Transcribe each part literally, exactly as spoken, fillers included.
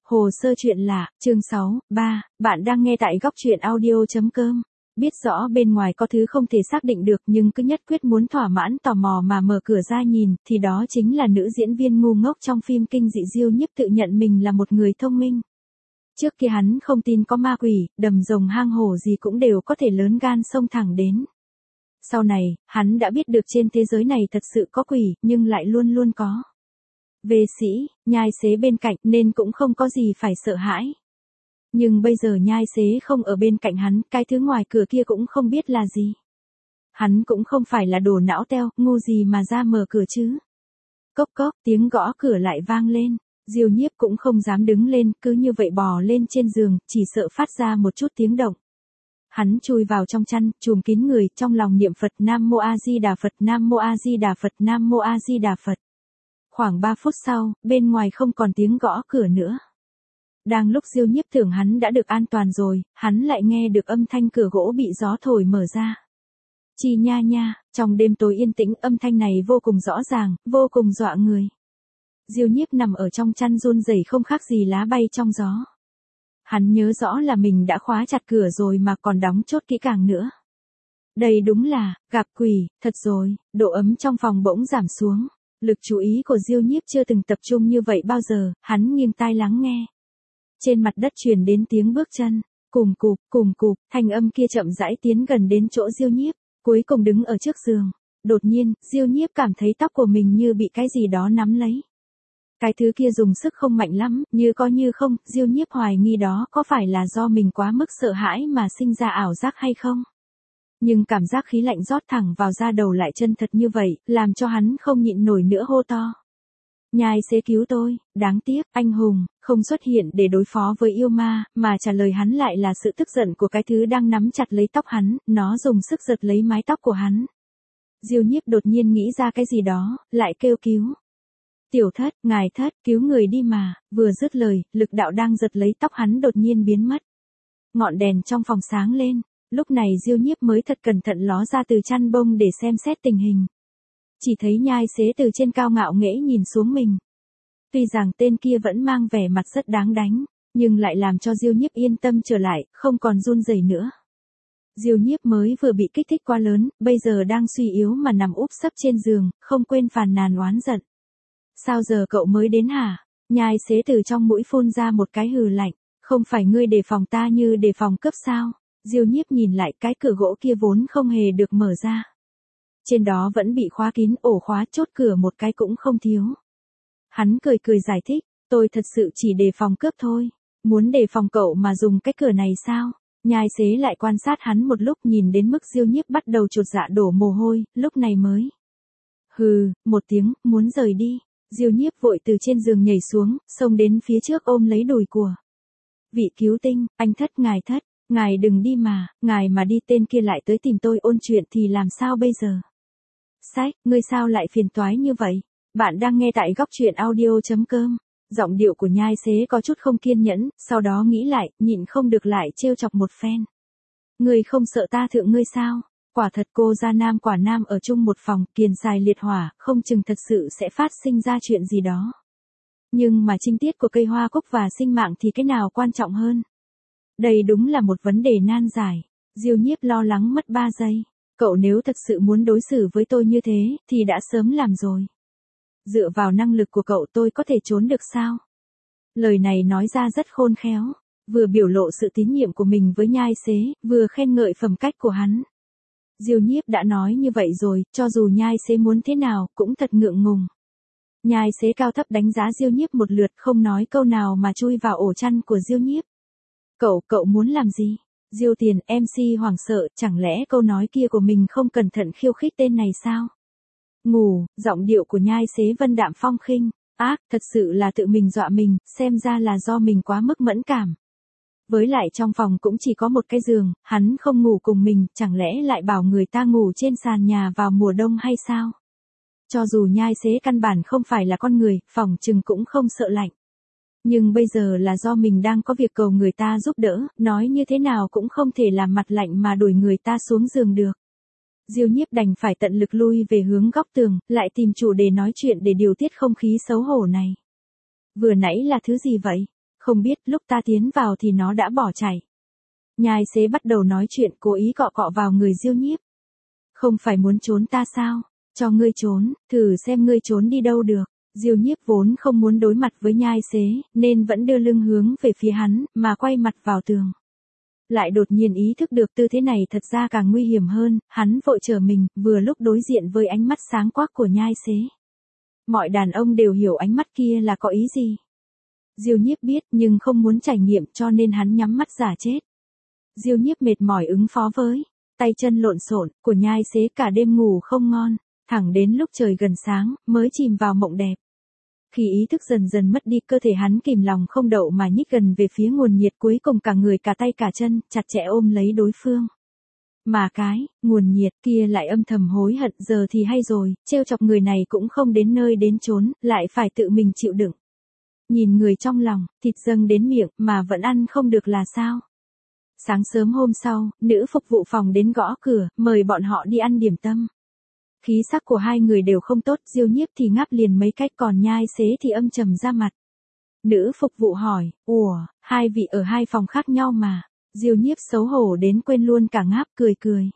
Hồ sơ chuyện lạ, chương sáu, ba, bạn đang nghe tại góc truyện audio chấm com. Biết rõ bên ngoài có thứ không thể xác định được nhưng cứ nhất quyết muốn thỏa mãn tò mò mà mở cửa ra nhìn, thì đó chính là nữ diễn viên ngu ngốc trong phim kinh dị Diêu Nhiếp tự nhận mình là một người thông minh. Trước kia hắn không tin có ma quỷ, đầm rồng hang hổ gì cũng đều có thể lớn gan xông thẳng đến. Sau này, hắn đã biết được trên thế giới này thật sự có quỷ, nhưng lại luôn luôn có vệ sĩ, nhai xế bên cạnh nên cũng không có gì phải sợ hãi. Nhưng bây giờ nhai xế không ở bên cạnh hắn, cái thứ ngoài cửa kia cũng không biết là gì. Hắn cũng không phải là đồ não teo, ngu gì mà ra mở cửa chứ. Cốc cốc, tiếng gõ cửa lại vang lên. Diêu Nhiếp cũng không dám đứng lên, cứ như vậy bò lên trên giường, chỉ sợ phát ra một chút tiếng động. Hắn chui vào trong chăn, chùm kín người, trong lòng niệm Phật Nam Mô A Di Đà Phật, Nam Mô A Di Đà Phật, Nam Mô A Di Đà Phật. Khoảng ba phút sau, bên ngoài không còn tiếng gõ cửa nữa. Đang lúc Diêu Nhiếp tưởng hắn đã được an toàn rồi, hắn lại nghe được âm thanh cửa gỗ bị gió thổi mở ra. Chi nha nha, trong đêm tối yên tĩnh âm thanh này vô cùng rõ ràng, vô cùng dọa người. Diêu Nhiếp nằm ở trong chăn run rẩy không khác gì lá bay trong gió. Hắn nhớ rõ là mình đã khóa chặt cửa rồi mà còn đóng chốt kỹ càng nữa. Đây đúng là, gặp quỷ, thật rồi, độ ấm trong phòng bỗng giảm xuống. Lực chú ý của Diêu Nhiếp chưa từng tập trung như vậy bao giờ, hắn nghiêng tai lắng nghe. Trên mặt đất truyền đến tiếng bước chân, cùm cụp, cùm cụp, thanh âm kia chậm rãi tiến gần đến chỗ Diêu Nhiếp, cuối cùng đứng ở trước giường. Đột nhiên, Diêu Nhiếp cảm thấy tóc của mình như bị cái gì đó nắm lấy. Cái thứ kia dùng sức không mạnh lắm, như có như không, Diêu Nhiếp hoài nghi đó có phải là do mình quá mức sợ hãi mà sinh ra ảo giác hay không? Nhưng cảm giác khí lạnh rót thẳng vào da đầu lại chân thật như vậy, làm cho hắn không nhịn nổi nữa hô to. Nhai xế cứu tôi, đáng tiếc, anh hùng, không xuất hiện để đối phó với yêu ma, mà trả lời hắn lại là sự tức giận của cái thứ đang nắm chặt lấy tóc hắn, nó dùng sức giật lấy mái tóc của hắn. Diêu Nhiếp đột nhiên nghĩ ra cái gì đó, lại kêu cứu. Tiểu thất, ngài thất, cứu người đi mà, vừa dứt lời, lực đạo đang giật lấy tóc hắn đột nhiên biến mất. Ngọn đèn trong phòng sáng lên, lúc này Diêu Nhiếp mới thật cẩn thận ló ra từ chăn bông để xem xét tình hình. Chỉ thấy nhai xế từ trên cao ngạo nghễ nhìn xuống mình. Tuy rằng tên kia vẫn mang vẻ mặt rất đáng đánh, nhưng lại làm cho Diêu Nhiếp yên tâm trở lại, không còn run rẩy nữa. Diêu Nhiếp mới vừa bị kích thích quá lớn, bây giờ đang suy yếu mà nằm úp sấp trên giường, không quên phàn nàn oán giận. Sao giờ cậu mới đến hả? Nhai xế từ trong mũi phun ra một cái hừ lạnh, không phải ngươi đề phòng ta như đề phòng cướp sao? Diêu Nhiếp nhìn lại cái cửa gỗ kia vốn không hề được mở ra. Trên đó vẫn bị khóa kín, ổ khóa chốt cửa một cái cũng không thiếu. Hắn cười cười giải thích, tôi thật sự chỉ đề phòng cướp thôi. Muốn đề phòng cậu mà dùng cái cửa này sao? Nhai xế lại quan sát hắn một lúc, nhìn đến mức Diêu Nhiếp bắt đầu chột dạ đổ mồ hôi, lúc này mới. Hừ, một tiếng, muốn rời đi. Diêu Nhiếp vội từ trên giường nhảy xuống, xông đến phía trước ôm lấy đùi của vị cứu tinh, anh thất ngài thất, ngài đừng đi mà, ngài mà đi tên kia lại tới tìm tôi ôn chuyện thì làm sao bây giờ? Sách, ngươi sao lại phiền toái như vậy? Bạn đang nghe tại góc truyện audio chấm com. Giọng điệu của nhai xế có chút không kiên nhẫn, sau đó nghĩ lại, nhịn không được lại trêu chọc một phen. Ngươi không sợ ta thượng ngươi sao? Quả thật cô gia nam quả nam ở chung một phòng, kiền xài liệt hỏa, không chừng thật sự sẽ phát sinh ra chuyện gì đó. Nhưng mà trinh tiết của cây hoa cúc và sinh mạng thì cái nào quan trọng hơn? Đây đúng là một vấn đề nan giải. Diêu Nhiếp lo lắng mất ba giây. Cậu nếu thật sự muốn đối xử với tôi như thế, thì đã sớm làm rồi. Dựa vào năng lực của cậu tôi có thể trốn được sao? Lời này nói ra rất khôn khéo, vừa biểu lộ sự tín nhiệm của mình với nhai xế, vừa khen ngợi phẩm cách của hắn. Diêu Nhiếp đã nói như vậy rồi, cho dù nhai xế muốn thế nào, cũng thật ngượng ngùng. Nhai xế cao thấp đánh giá Diêu Nhiếp một lượt, không nói câu nào mà chui vào ổ chăn của Diêu Nhiếp. Cậu, cậu muốn làm gì? Diêu Tiền, em xê hoảng sợ, chẳng lẽ câu nói kia của mình không cẩn thận khiêu khích tên này sao? Ngủ, giọng điệu của nhai xế vân đạm phong khinh, ác, thật sự là tự mình dọa mình, xem ra là do mình quá mức mẫn cảm. Với lại trong phòng cũng chỉ có một cái giường, hắn không ngủ cùng mình, chẳng lẽ lại bảo người ta ngủ trên sàn nhà vào mùa đông hay sao? Cho dù nhai xế căn bản không phải là con người, phỏng chừng cũng không sợ lạnh. Nhưng bây giờ là do mình đang có việc cầu người ta giúp đỡ, nói như thế nào cũng không thể làm mặt lạnh mà đuổi người ta xuống giường được. Diêu Nhiếp đành phải tận lực lui về hướng góc tường, lại tìm chủ đề nói chuyện để điều tiết không khí xấu hổ này. Vừa nãy là thứ gì vậy? Không biết lúc ta tiến vào thì nó đã bỏ chạy. Nhai xế bắt đầu nói chuyện cố ý cọ cọ vào người Diêu Nhiếp. Không phải muốn trốn ta sao? Cho ngươi trốn, thử xem ngươi trốn đi đâu được. Diêu Nhiếp vốn không muốn đối mặt với nhai xế, nên vẫn đưa lưng hướng về phía hắn, mà quay mặt vào tường. Lại đột nhiên ý thức được tư thế này thật ra càng nguy hiểm hơn, hắn vội trở mình, vừa lúc đối diện với ánh mắt sáng quắc của nhai xế. Mọi đàn ông đều hiểu ánh mắt kia là có ý gì. Diêu Nhiếp biết nhưng không muốn trải nghiệm cho nên hắn nhắm mắt giả chết. Diêu Nhiếp mệt mỏi ứng phó với, tay chân lộn xộn của nhai xế cả đêm ngủ không ngon, thẳng đến lúc trời gần sáng, mới chìm vào mộng đẹp. Khi ý thức dần dần mất đi cơ thể hắn kìm lòng không đậu mà nhích gần về phía nguồn nhiệt cuối cùng cả người cả tay cả chân, chặt chẽ ôm lấy đối phương. Mà cái, nguồn nhiệt kia lại âm thầm hối hận giờ thì hay rồi, trêu chọc người này cũng không đến nơi đến chốn, lại phải tự mình chịu đựng. Nhìn người trong lòng, thịt dâng đến miệng mà vẫn ăn không được là sao? Sáng sớm hôm sau, nữ phục vụ phòng đến gõ cửa, mời bọn họ đi ăn điểm tâm. Khí sắc của hai người đều không tốt, Diêu Nhiếp thì ngáp liền mấy cách còn nhai xế thì âm trầm ra mặt. Nữ phục vụ hỏi, ủa, hai vị ở hai phòng khác nhau mà. Diêu Nhiếp xấu hổ đến quên luôn cả ngáp cười cười.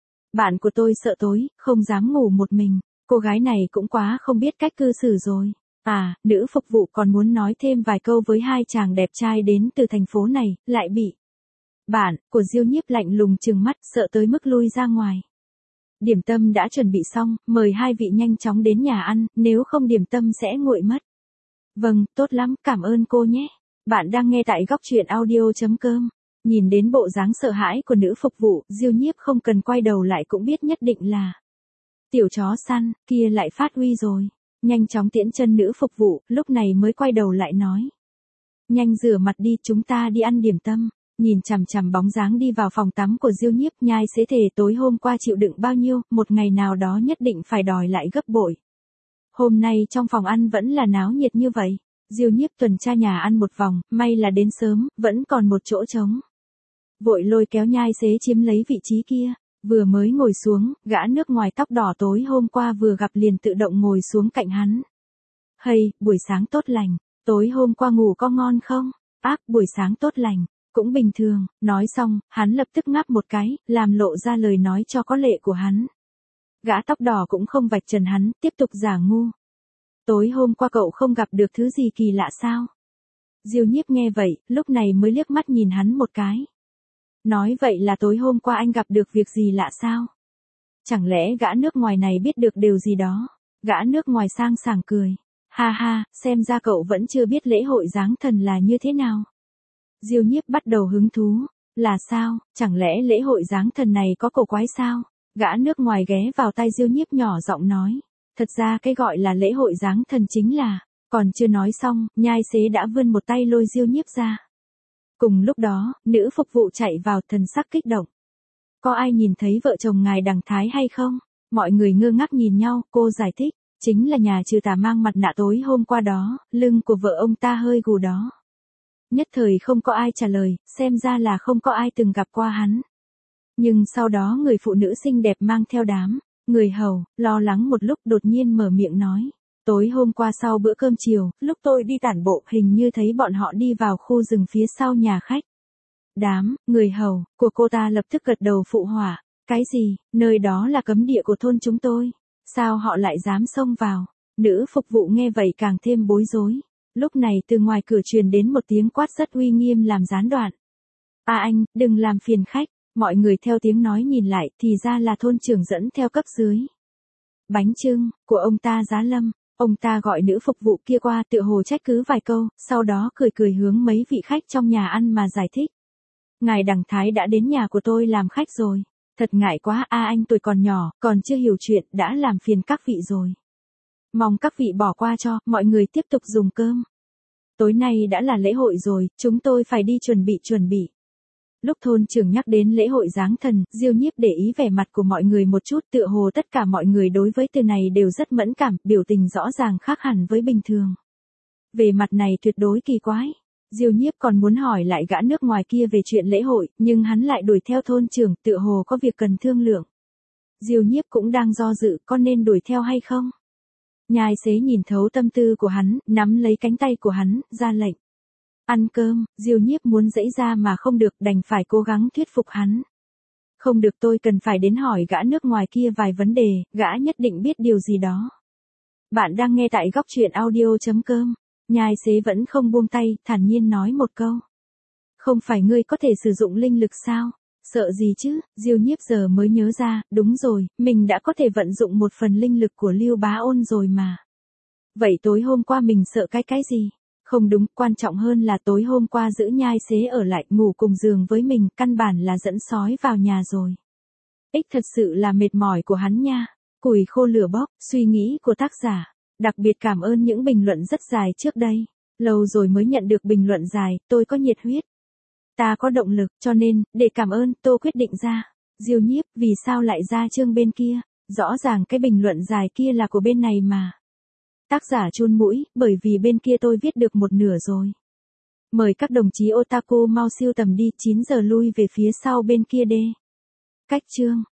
Bạn của tôi sợ tối, không dám ngủ một mình, cô gái này cũng quá không biết cách cư xử rồi. À, nữ phục vụ còn muốn nói thêm vài câu với hai chàng đẹp trai đến từ thành phố này, lại bị bạn của Diêu Nhiếp lạnh lùng trừng mắt sợ tới mức lui ra ngoài. Điểm tâm đã chuẩn bị xong, mời hai vị nhanh chóng đến nhà ăn, nếu không điểm tâm sẽ nguội mất. Vâng, tốt lắm, cảm ơn cô nhé. Bạn đang nghe tại góc truyện audio chấm com. Nhìn đến bộ dáng sợ hãi của nữ phục vụ, Diêu Nhiếp không cần quay đầu lại cũng biết nhất định là tiểu chó săn, kia lại phát huy rồi. Nhanh chóng tiễn chân nữ phục vụ, lúc này mới quay đầu lại nói. Nhanh rửa mặt đi, chúng ta đi ăn điểm tâm. Nhìn chằm chằm bóng dáng đi vào phòng tắm của Diêu Nhiếp, nhai xế thề tối hôm qua chịu đựng bao nhiêu, một ngày nào đó nhất định phải đòi lại gấp bội. Hôm nay trong phòng ăn vẫn là náo nhiệt như vậy. Diêu Nhiếp tuần tra nhà ăn một vòng, may là đến sớm, vẫn còn một chỗ trống. Vội lôi kéo nhai xế chiếm lấy vị trí kia, vừa mới ngồi xuống, gã nước ngoài tóc đỏ tối hôm qua vừa gặp liền tự động ngồi xuống cạnh hắn. Hay, buổi sáng tốt lành, tối hôm qua ngủ có ngon không? Ác, buổi sáng tốt lành. Cũng bình thường, nói xong, hắn lập tức ngáp một cái, làm lộ ra lời nói cho có lệ của hắn. Gã tóc đỏ cũng không vạch trần hắn, tiếp tục giả ngu. Tối hôm qua cậu không gặp được thứ gì kỳ lạ sao? Diêu Nhiếp nghe vậy, lúc này mới liếc mắt nhìn hắn một cái. Nói vậy là tối hôm qua anh gặp được việc gì lạ sao? Chẳng lẽ gã nước ngoài này biết được điều gì đó? Gã nước ngoài sang sảng cười. Ha ha, xem ra cậu vẫn chưa biết lễ hội giáng thần là như thế nào. Diêu Nhiếp bắt đầu hứng thú. Là sao, chẳng lẽ lễ hội giáng thần này có cổ quái sao? Gã nước ngoài ghé vào tai Diêu Nhiếp nhỏ giọng nói. Thật ra cái gọi là lễ hội giáng thần chính là, còn chưa nói xong, nhai xế đã vươn một tay lôi Diêu Nhiếp ra. Cùng lúc đó, nữ phục vụ chạy vào thần sắc kích động. Có ai nhìn thấy vợ chồng ngài Đằng Thái hay không? Mọi người ngơ ngác nhìn nhau, cô giải thích, chính là nhà trừ tà mang mặt nạ tối hôm qua đó, lưng của vợ ông ta hơi gù đó. Nhất thời không có ai trả lời, xem ra là không có ai từng gặp qua hắn. Nhưng sau đó người phụ nữ xinh đẹp mang theo đám người hầu, lo lắng một lúc đột nhiên mở miệng nói. Tối hôm qua sau bữa cơm chiều, lúc tôi đi tản bộ hình như thấy bọn họ đi vào khu rừng phía sau nhà khách. Đám người hầu của cô ta lập tức gật đầu phụ họa. Cái gì, nơi đó là cấm địa của thôn chúng tôi. Sao họ lại dám xông vào? Nữ phục vụ nghe vậy càng thêm bối rối. Lúc này từ ngoài cửa truyền đến một tiếng quát rất uy nghiêm làm gián đoạn. À anh, đừng làm phiền khách. Mọi người theo tiếng nói nhìn lại thì ra là thôn trưởng dẫn theo cấp dưới. Bánh chưng của ông ta Giá Lâm. Ông ta gọi nữ phục vụ kia qua tựa hồ trách cứ vài câu, sau đó cười cười hướng mấy vị khách trong nhà ăn mà giải thích. Ngài Đằng Thái đã đến nhà của tôi làm khách rồi. Thật ngại quá, a anh tuổi còn nhỏ, còn chưa hiểu chuyện, đã làm phiền các vị rồi. Mong các vị bỏ qua cho, mọi người tiếp tục dùng cơm. Tối nay đã là lễ hội rồi, chúng tôi phải đi chuẩn bị chuẩn bị. Lúc thôn trưởng nhắc đến lễ hội giáng thần, Diêu Nhiếp để ý vẻ mặt của mọi người một chút, tựa hồ tất cả mọi người đối với từ này đều rất mẫn cảm, biểu tình rõ ràng khác hẳn với bình thường. Về mặt này tuyệt đối kỳ quái. Diêu Nhiếp còn muốn hỏi lại gã nước ngoài kia về chuyện lễ hội, nhưng hắn lại đuổi theo thôn trưởng, tựa hồ có việc cần thương lượng. Diêu Nhiếp cũng đang do dự có nên đuổi theo hay không. Nhai xế nhìn thấu tâm tư của hắn, nắm lấy cánh tay của hắn, ra lệnh. Ăn cơm, Diêu Nhiếp muốn giãy ra mà không được, đành phải cố gắng thuyết phục hắn. Không được, tôi cần phải đến hỏi gã nước ngoài kia vài vấn đề, gã nhất định biết điều gì đó. Bạn đang nghe tại góc truyện audio.com. Nhai xế vẫn không buông tay, thản nhiên nói một câu. Không phải ngươi có thể sử dụng linh lực sao? Sợ gì chứ? Diêu Nhiếp giờ mới nhớ ra, đúng rồi, mình đã có thể vận dụng một phần linh lực của Lưu Bá Ôn rồi mà. Vậy tối hôm qua mình sợ cái cái gì? Không đúng, quan trọng hơn là tối hôm qua giữ Nhai xế ở lại ngủ cùng giường với mình, căn bản là dẫn sói vào nhà rồi. Ích thật sự là mệt mỏi của hắn nha. Củi khô lửa bốc, suy nghĩ của tác giả. Đặc biệt cảm ơn những bình luận rất dài trước đây. Lâu rồi mới nhận được bình luận dài, tôi có nhiệt huyết. Ta có động lực, cho nên, để cảm ơn, tôi quyết định ra. Diêu Nhiếp, vì sao lại ra chương bên kia? Rõ ràng cái bình luận dài kia là của bên này mà. Tác giả chun mũi, bởi vì bên kia tôi viết được một nửa rồi. Mời các đồng chí otaku mau siêu tầm đi, chín giờ lui về phía sau bên kia đê. Cách chương.